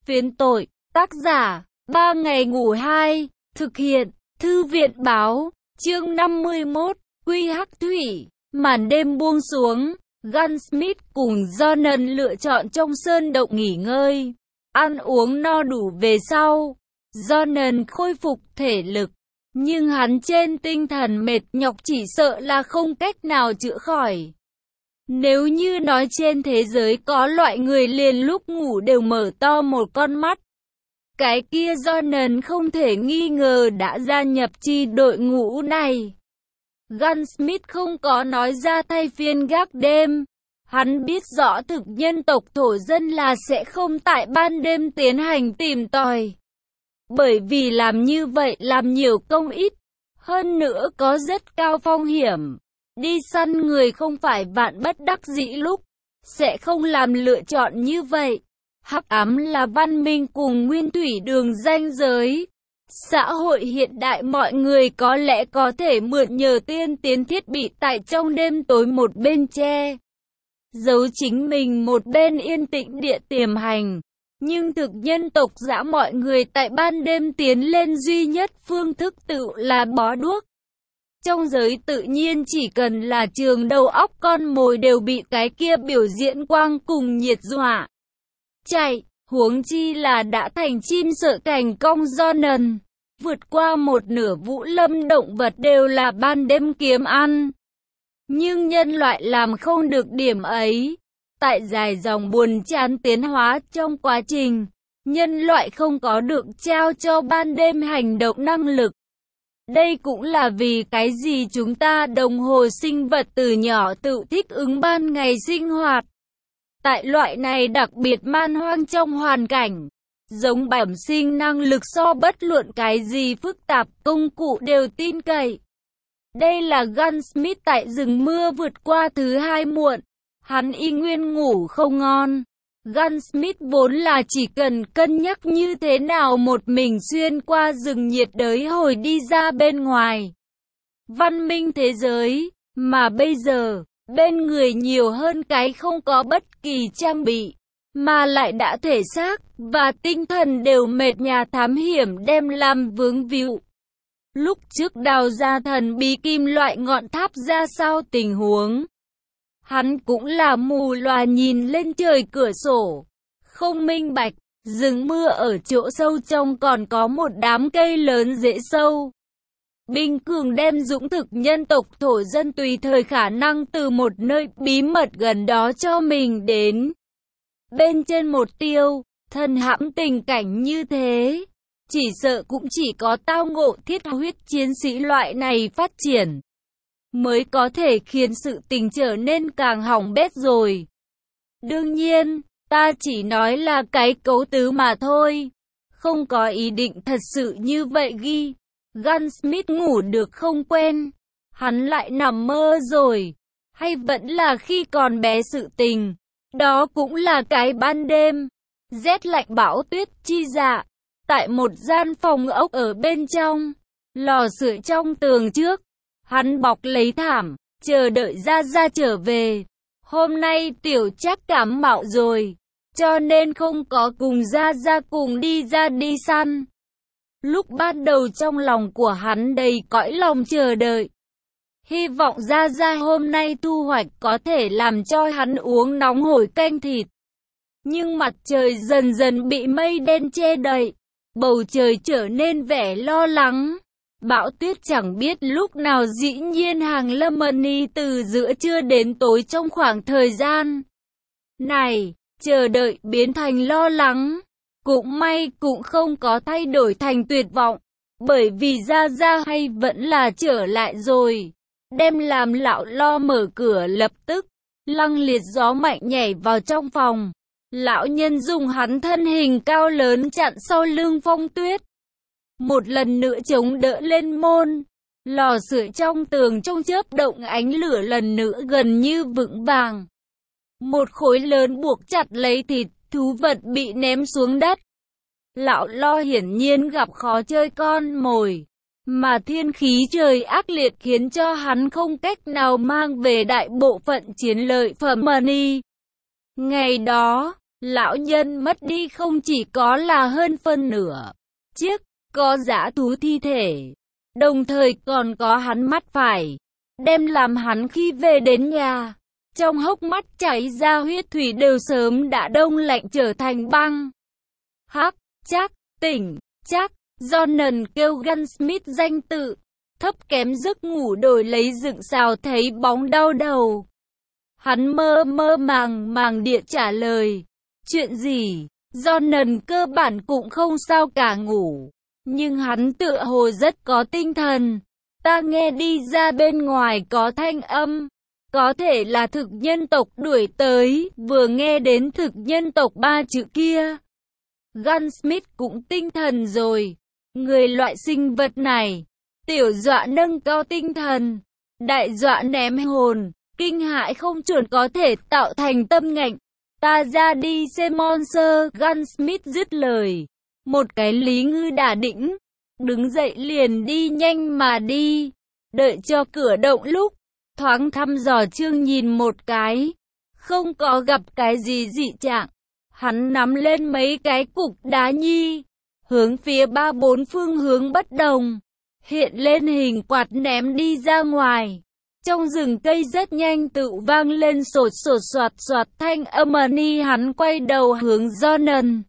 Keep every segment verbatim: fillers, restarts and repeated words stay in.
Phiến tội, tác giả, ba ngày ngủ hai, thực hiện, thư viện báo, chương năm mươi mốt, Quy Hắc Thủy. Màn đêm buông xuống, Gunsmith cùng Jonan lựa chọn trong sơn động nghỉ ngơi, ăn uống no đủ về sau. Jonan khôi phục thể lực, nhưng hắn trên tinh thần mệt nhọc chỉ sợ là không cách nào chữa khỏi. Nếu như nói trên thế giới có loại người liền lúc ngủ đều mở to một con mắt, cái kia Jonan không thể nghi ngờ đã gia nhập chi đội ngũ này. Gunsmith không có nói ra thay phiên gác đêm. Hắn biết rõ thực nhân tộc thổ dân là sẽ không tại ban đêm tiến hành tìm tòi. Bởi vì làm như vậy làm nhiều công ít, hơn nữa có rất cao phong hiểm. Đi săn người không phải vạn bất đắc dĩ lúc, sẽ không làm lựa chọn như vậy. Hắc ám là văn minh cùng nguyên thủy đường ranh giới. Xã hội hiện đại mọi người có lẽ có thể mượn nhờ tiên tiến thiết bị tại trong đêm tối một bên che giấu chính mình, một bên yên tĩnh địa tiềm hành. Nhưng thực nhân tộc dã mọi người tại ban đêm tiến lên duy nhất phương thức tự là bó đuốc. Trong giới tự nhiên chỉ cần là trường đầu óc con mồi đều bị cái kia biểu diễn quang cùng nhiệt dọa chạy, huống chi là đã thành chim sợ cảnh cong Jonan. Vượt qua một nửa vũ lâm động vật đều là ban đêm kiếm ăn. Nhưng nhân loại làm không được điểm ấy. Tại dài dòng buồn chán tiến hóa trong quá trình, nhân loại không có được trao cho ban đêm hành động năng lực. Đây cũng là vì cái gì chúng ta đồng hồ sinh vật từ nhỏ tự thích ứng ban ngày sinh hoạt. Tại loại này đặc biệt man hoang trong hoàn cảnh, giống bẩm sinh năng lực so bất luận cái gì phức tạp công cụ đều tin cậy. Đây là Gunsmith tại rừng mưa vượt qua thứ hai muộn. Hắn y nguyên ngủ không ngon. Gunsmith vốn là chỉ cần cân nhắc như thế nào một mình xuyên qua rừng nhiệt đới hồi đi ra bên ngoài văn minh thế giới, mà bây giờ, bên người nhiều hơn cái không có bất kỳ trang bị, mà lại đã thể xác và tinh thần đều mệt nhà thám hiểm đem làm vướng víu. Lúc trước đào ra thần bí kim loại ngọn tháp ra sao tình huống, hắn cũng là mù lòa nhìn lên trời cửa sổ, không minh bạch. Rừng mưa ở chỗ sâu trong còn có một đám cây lớn rễ sâu. Binh cường đem dũng thực nhân tộc thổ dân tùy thời khả năng từ một nơi bí mật gần đó cho mình đến. Bên trên một tiêu, thân hãm tình cảnh như thế, chỉ sợ cũng chỉ có tao ngộ thiết huyết chiến sĩ loại này phát triển, mới có thể khiến sự tình trở nên càng hỏng bét rồi. Đương nhiên, ta chỉ nói là cái cấu tứ mà thôi, không có ý định thật sự như vậy ghi. Gunsmith ngủ được không quen, hắn lại nằm mơ rồi, hay vẫn là khi còn bé sự tình, đó cũng là cái ban đêm, rét lạnh bão tuyết chi dạ, tại một gian phòng ốc ở bên trong, lò sưởi trong tường trước, hắn bọc lấy thảm, chờ đợi Gia Gia trở về. Hôm nay tiểu chắc cảm mạo rồi, cho nên không có cùng Gia Gia cùng đi ra đi săn. Lúc ban đầu trong lòng của hắn đầy cõi lòng chờ đợi, hy vọng Gia Gia hôm nay thu hoạch có thể làm cho hắn uống nóng hổi canh thịt. Nhưng mặt trời dần dần bị mây đen che đậy, bầu trời trở nên vẻ lo lắng. Bão tuyết chẳng biết lúc nào dĩ nhiên hàng lâm mani từ giữa trưa đến tối. Trong khoảng thời gian này, chờ đợi biến thành lo lắng. Cũng may cũng không có thay đổi thành tuyệt vọng, bởi vì Gia Gia hay vẫn là trở lại rồi. Đem làm lão lo mở cửa lập tức, lăng liệt gió mạnh nhảy vào trong phòng. Lão nhân dùng hắn thân hình cao lớn chặn sau lưng phong tuyết. Một lần nữa chống đỡ lên môn, lò sưởi trong tường trong chớp động ánh lửa lần nữa gần như vững vàng. Một khối lớn buộc chặt lấy thịt thú vật bị ném xuống đất. Lão lo hiển nhiên gặp khó chơi con mồi, mà thiên khí trời ác liệt khiến cho hắn không cách nào mang về đại bộ phận chiến lợi phẩm money. Ngày đó, Lão nhân mất đi không chỉ có là hơn phân nửa chiếc có dã thú thi thể, đồng thời còn có hắn mắt phải, đem làm hắn khi về đến nhà, trong hốc mắt chảy ra huyết thủy đều sớm đã đông lạnh trở thành băng. Hắc, chắc, tỉnh, chắc, Jonan kêu Gunsmith danh tự, thấp kém giấc ngủ đổi lấy dựng xào thấy bóng đau đầu. Hắn mơ mơ màng màng địa trả lời, chuyện gì? Jonan cơ bản cũng không sao cả ngủ, nhưng hắn tựa hồ rất có tinh thần. Ta nghe đi ra bên ngoài có thanh âm, có thể là thực nhân tộc đuổi tới, vừa nghe đến thực nhân tộc ba chữ kia. Gunsmith cũng tinh thần rồi, người loại sinh vật này, tiểu dọa nâng cao tinh thần, đại dọa ném hồn, kinh hãi không chuẩn có thể tạo thành tâm ngạnh. Ta ra đi xem monster, Gunsmith dứt lời, một cái lý ngư đả đĩnh, đứng dậy liền đi nhanh mà đi, đợi cho cửa động lúc, thoáng thăm dò Trương nhìn một cái, không có gặp cái gì dị trạng, hắn nắm lên mấy cái cục đá nhi, hướng phía ba bốn phương hướng bất đồng, hiện lên hình quạt ném đi ra ngoài. Trong rừng cây rất nhanh tự vang lên sột sột soạt soạt thanh âm ni, hắn quay đầu hướng Jonan,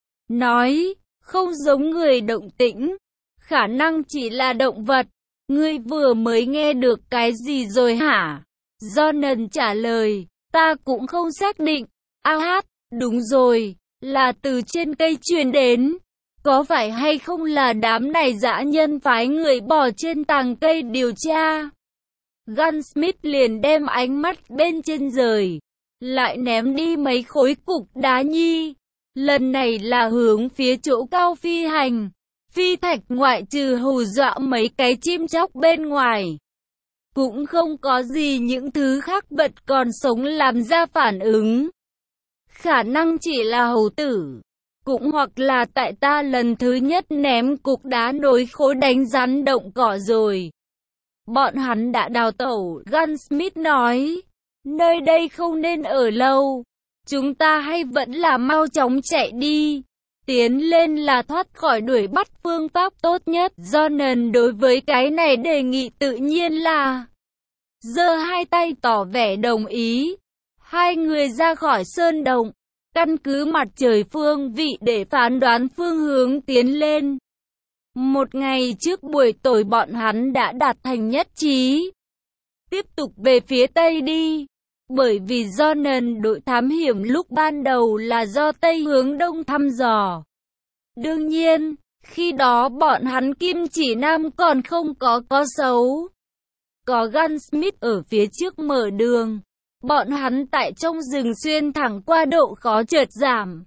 nói, không giống người động tĩnh, khả năng chỉ là động vật, ngươi vừa mới nghe được cái gì rồi hả? Jonan trả lời, ta cũng không xác định. A hát, đúng rồi, là từ trên cây truyền đến, có phải hay không là đám này dã nhân phái người bò trên tàng cây điều tra? Gunsmith liền đem ánh mắt bên trên rời, lại ném đi mấy khối cục đá nhi. Lần này là hướng phía chỗ cao phi hành. Phi thạch ngoại trừ hù dọa mấy cái chim chóc bên ngoài, cũng không có gì những thứ khác vật còn sống làm ra phản ứng. Khả năng chỉ là hầu tử, cũng hoặc là tại ta lần thứ nhất ném cục đá nối khối đánh rắn động cỏ rồi. Bọn hắn đã đào tẩu, Gunsmith nói, nơi đây không nên ở lâu, chúng ta hay vẫn là mau chóng chạy đi. Tiến lên là thoát khỏi đuổi bắt phương pháp tốt nhất. Jonan đối với cái này đề nghị tự nhiên là giơ hai tay tỏ vẻ đồng ý. Hai người ra khỏi sơn động, căn cứ mặt trời phương vị để phán đoán phương hướng tiến lên. Một ngày trước buổi tối bọn hắn đã đạt thành nhất trí, tiếp tục về phía tây đi. Bởi vì Jonan đội thám hiểm lúc ban đầu là do tây hướng đông thăm dò. Đương nhiên, khi đó bọn hắn kim chỉ nam còn không có có xấu. Có Gunsmith ở phía trước mở đường, bọn hắn tại trong rừng xuyên thẳng qua độ khó chợt giảm.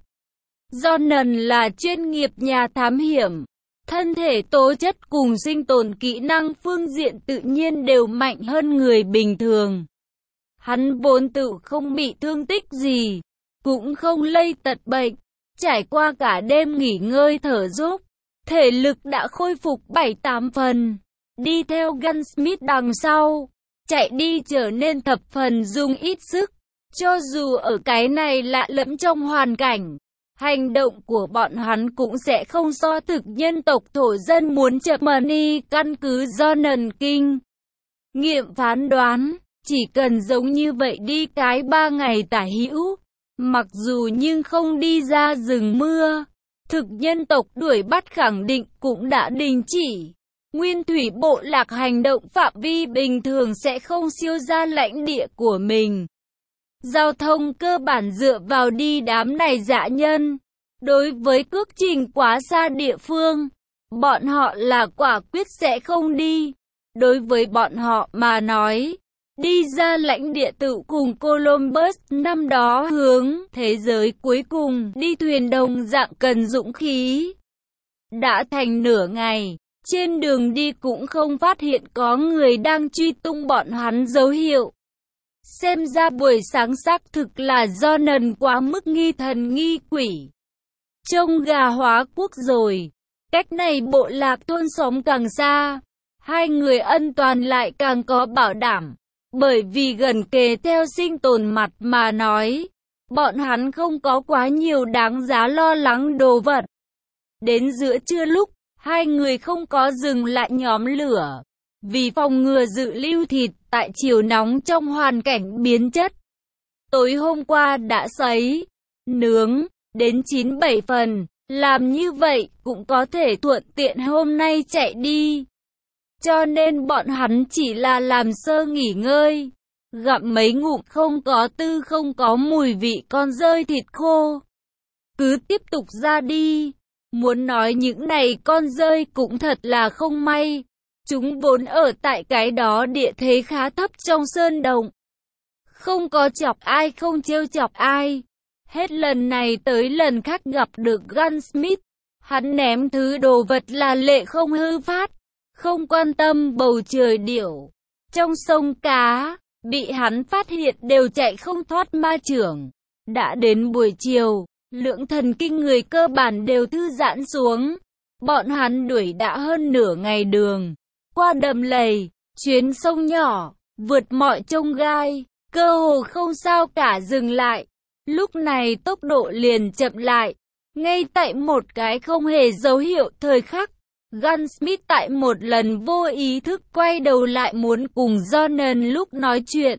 Jonan là chuyên nghiệp nhà thám hiểm, thân thể tố chất cùng sinh tồn kỹ năng phương diện tự nhiên đều mạnh hơn người bình thường. Hắn vốn tự không bị thương tích gì, cũng không lây tật bệnh, trải qua cả đêm nghỉ ngơi thở dốc, thể lực đã khôi phục bảy tám phần. Đi theo Gunsmith đằng sau, chạy đi trở nên thập phần dùng ít sức. Cho dù ở cái này lạ lẫm trong hoàn cảnh, hành động của bọn hắn cũng sẽ không so thực nhân tộc thổ dân muốn chậm money. Căn cứ Jonan kinh nghiệm phán đoán, chỉ cần giống như vậy đi cái ba ngày tả hữu, mặc dù nhưng không đi ra rừng mưa, thực nhân tộc đuổi bắt khẳng định cũng đã đình chỉ. Nguyên thủy bộ lạc hành động phạm vi bình thường sẽ không siêu ra lãnh địa của mình. Giao thông cơ bản dựa vào đi đám này dã nhân. Đối với cước trình quá xa địa phương, bọn họ là quả quyết sẽ không đi. Đối với bọn họ mà nói, đi ra lãnh địa tự cùng Columbus năm đó hướng thế giới cuối cùng đi thuyền đồng dạng cần dũng khí. Đã thành nửa ngày, trên đường đi cũng không phát hiện có người đang truy tung bọn hắn dấu hiệu. Xem ra buổi sáng xác thực là Jonan quá mức nghi thần nghi quỷ. Trông gà hóa quốc rồi. Cách này bộ lạc thôn xóm càng xa, hai người ân toàn lại càng có bảo đảm. Bởi vì gần kề theo sinh tồn mặt mà nói, bọn hắn không có quá nhiều đáng giá lo lắng đồ vật. Đến giữa trưa lúc, hai người không có dừng lại nhóm lửa, vì phòng ngừa dự lưu thịt tại chiều nóng trong hoàn cảnh biến chất. Tối hôm qua đã sấy, nướng, đến chín bảy phần, làm như vậy cũng có thể thuận tiện hôm nay chạy đi. Cho nên bọn hắn chỉ là làm sơ nghỉ ngơi, gặm mấy ngụm không có tư không có mùi vị con rơi thịt khô. Cứ tiếp tục ra đi. Muốn nói những này con rơi cũng thật là không may. Chúng vốn ở tại cái đó địa thế khá thấp trong sơn động. Không có chọc ai không trêu chọc ai. Hết lần này tới lần khác gặp được Gunsmith. Hắn ném thứ đồ vật là lệ không hư phát. Không quan tâm bầu trời điểu. Trong sông cá, bị hắn phát hiện đều chạy không thoát ma chưởng. Đã đến buổi chiều, lượng thần kinh người cơ bản đều thư giãn xuống. Bọn hắn đuổi đã hơn nửa ngày đường. Qua đầm lầy, chuyến sông nhỏ, vượt mọi chông gai, cơ hồ không sao cả dừng lại. Lúc này tốc độ liền chậm lại. Ngay tại một cái không hề dấu hiệu thời khắc, Gunsmith tại một lần vô ý thức quay đầu lại muốn cùng Jonan lúc nói chuyện.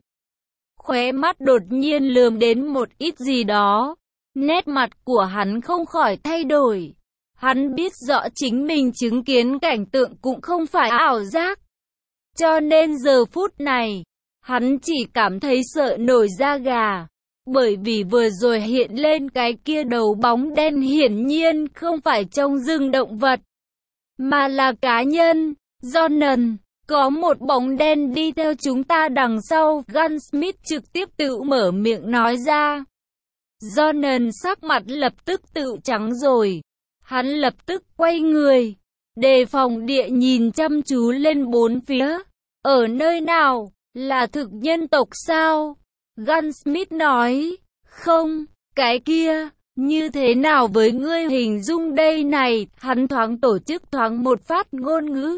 Khóe mắt đột nhiên lườm đến một ít gì đó. Nét mặt của hắn không khỏi thay đổi. Hắn biết rõ chính mình chứng kiến cảnh tượng cũng không phải ảo giác. Cho nên giờ phút này, hắn chỉ cảm thấy sợ nổi da gà. Bởi vì vừa rồi hiện lên cái kia đầu bóng đen hiển nhiên không phải trong rừng động vật, mà là cá nhân. Jonan, có một bóng đen đi theo chúng ta đằng sau. Gunsmith trực tiếp tự mở miệng nói ra. Jonan sắc mặt lập tức tự trắng rồi. Hắn lập tức quay người, đề phòng địa nhìn chăm chú lên bốn phía. Ở nơi nào? Là thực nhân tộc sao? Gunsmith nói. Không, cái kia, như thế nào với ngươi hình dung đây này? Hắn thoáng tổ chức thoáng một phát ngôn ngữ.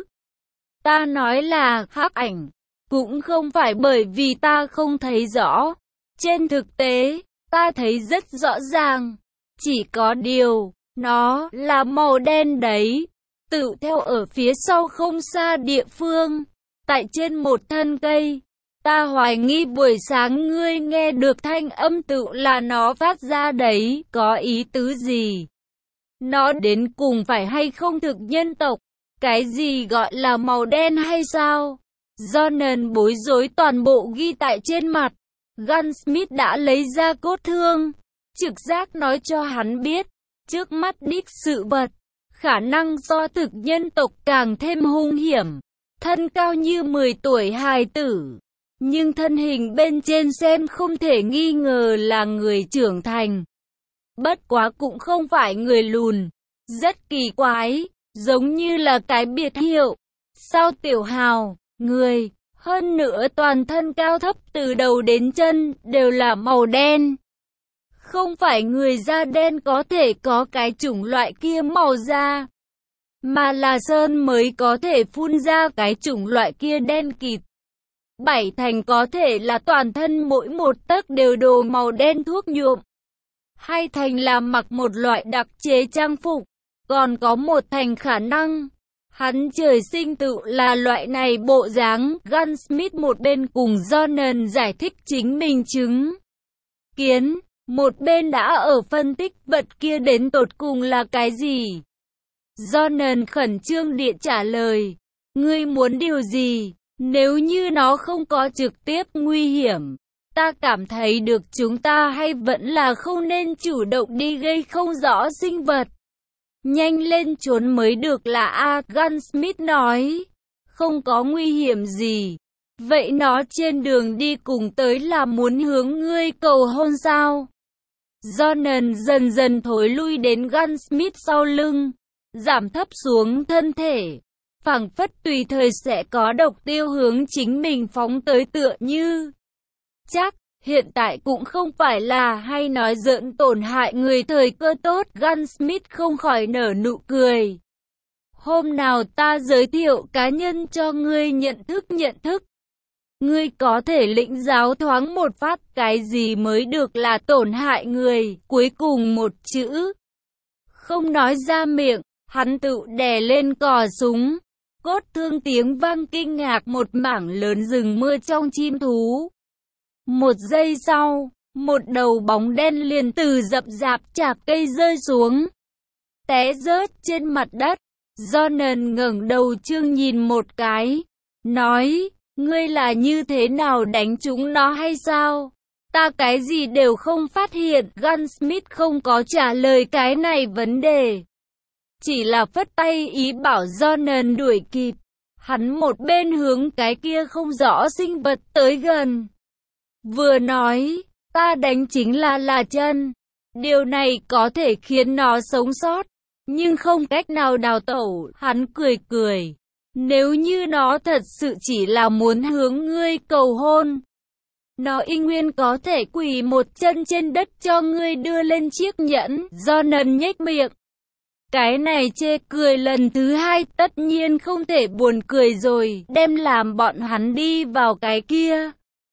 Ta nói là hắc ảnh, cũng không phải bởi vì ta không thấy rõ. Trên thực tế, ta thấy rất rõ ràng. Chỉ có điều, nó là màu đen đấy. Tự theo ở phía sau không xa địa phương, tại trên một thân cây. Ta hoài nghi buổi sáng ngươi nghe được thanh âm tự là nó phát ra đấy, có ý tứ gì? Nó đến cùng phải hay không thực nhân tộc? Cái gì gọi là màu đen hay sao? Jonan bối rối toàn bộ ghi tại trên mặt. Gunsmith đã lấy ra cốt thương. Trực giác nói cho hắn biết, trước mắt đích sự vật, khả năng do thực nhân tộc càng thêm hung hiểm. Thân cao như mười tuổi hài tử. Nhưng thân hình bên trên xem không thể nghi ngờ là người trưởng thành. Bất quá cũng không phải người lùn. Rất kỳ quái, giống như là cái biệt hiệu. Sao Tiểu Hào, người, hơn nữa toàn thân cao thấp từ đầu đến chân, đều là màu đen. Không phải người da đen có thể có cái chủng loại kia màu da, mà là sơn mới có thể phun ra cái chủng loại kia đen kịt. Bảy thành có thể là toàn thân mỗi một tấc đều đồ màu đen thuốc nhuộm. Hai thành là mặc một loại đặc chế trang phục. Còn có một thành khả năng, hắn trời sinh tự là loại này bộ dáng. Gunsmith một bên cùng Jonan giải thích chính mình chứng kiến, một bên đã ở phân tích vật kia đến tột cùng là cái gì. Jonan khẩn trương địa trả lời, ngươi muốn điều gì? Nếu như nó không có trực tiếp nguy hiểm, ta cảm thấy được chúng ta hay vẫn là không nên chủ động đi gây không rõ sinh vật. Nhanh lên trốn mới được là a. Gunsmith nói. Không có nguy hiểm gì. Vậy nó trên đường đi cùng tới là muốn hướng ngươi cầu hôn sao? Jonan dần dần thối lui đến Gunsmith sau lưng, giảm thấp xuống thân thể, phảng phất tùy thời sẽ có độc tiêu hướng chính mình phóng tới tựa như. Chắc, hiện tại cũng không phải là hay nói giỡn tổn hại người thời cơ tốt. Gunsmith không khỏi nở nụ cười. Hôm nào ta giới thiệu cá nhân cho ngươi nhận thức nhận thức. Ngươi có thể lĩnh giáo thoáng một phát cái gì mới được là tổn hại người. Cuối cùng một chữ không nói ra miệng, hắn tự đè lên cò súng. Cốt thương tiếng vang kinh ngạc một mảng lớn rừng mưa trong chim thú. Một giây sau, một đầu bóng đen liền từ rậm rạp chạc cây rơi xuống, té rớt trên mặt đất. Jonan ngẩng đầu trương nhìn một cái, nói, ngươi là như thế nào đánh chúng nó hay sao? Ta cái gì đều không phát hiện. Gunsmith không có trả lời cái này vấn đề, chỉ là phất tay ý bảo Jonan đuổi kịp. Hắn một bên hướng cái kia không rõ sinh vật tới gần, vừa nói, ta đánh chính là là chân. Điều này có thể khiến nó sống sót, nhưng không cách nào đào tẩu. Hắn cười cười, nếu như nó thật sự chỉ là muốn hướng ngươi cầu hôn, nó y nguyên có thể quỳ một chân trên đất cho ngươi đưa lên chiếc nhẫn. Jonan nhếch miệng. Cái này chê cười lần thứ hai tất nhiên không thể buồn cười rồi, đem làm bọn hắn đi vào cái kia.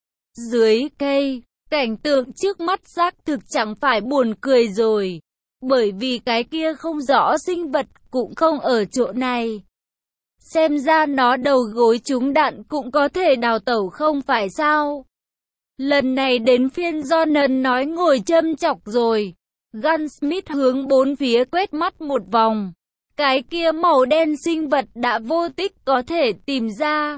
Dưới cây, cảnh tượng trước mắt xác thực chẳng phải buồn cười rồi, bởi vì cái kia không rõ sinh vật cũng không ở chỗ này. Xem ra nó đầu gối trúng đạn cũng có thể đào tẩu không phải sao? Lần này đến phiên Jonan nói ngồi châm chọc rồi. Gunsmith hướng bốn phía quét mắt một vòng. Cái kia màu đen sinh vật đã vô tích có thể tìm ra.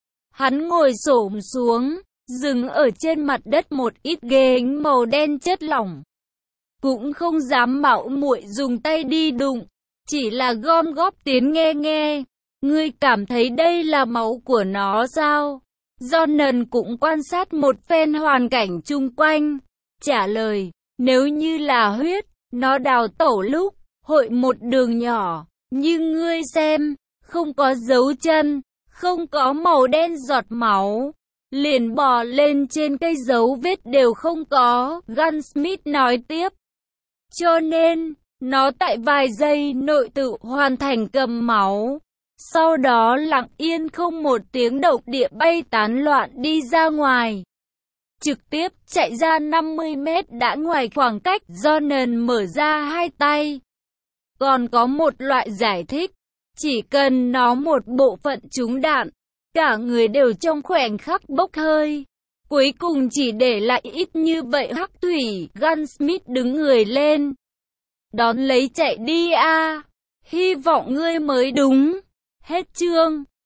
Hắn ngồi xổm xuống, dừng ở trên mặt đất một ít ghế màu đen chất lỏng. Cũng không dám mạo muội dùng tay đi đụng, chỉ là gom góp tiến nghe nghe. Ngươi cảm thấy đây là máu của nó sao? Jonan cũng quan sát một phen hoàn cảnh chung quanh, trả lời, nếu như là huyết, nó đào tẩu lúc, hội một đường nhỏ, nhưng ngươi xem, không có dấu chân, không có màu đen giọt máu, liền bò lên trên cây dấu vết đều không có. Gunsmith nói tiếp, cho nên, nó tại vài giây nội tự hoàn thành cầm máu. Sau đó lặng yên không một tiếng động địa bay tán loạn đi ra ngoài. Trực tiếp chạy ra năm mươi mét đã ngoài khoảng cách. Jonan mở ra hai tay. Còn có một loại giải thích. Chỉ cần nó một bộ phận trúng đạn, cả người đều trong khoảnh khắc bốc hơi. Cuối cùng chỉ để lại ít như vậy hắc thủy. Gunsmith đứng người lên, đón lấy chạy đi a. Hy vọng ngươi mới đúng. Hết chương.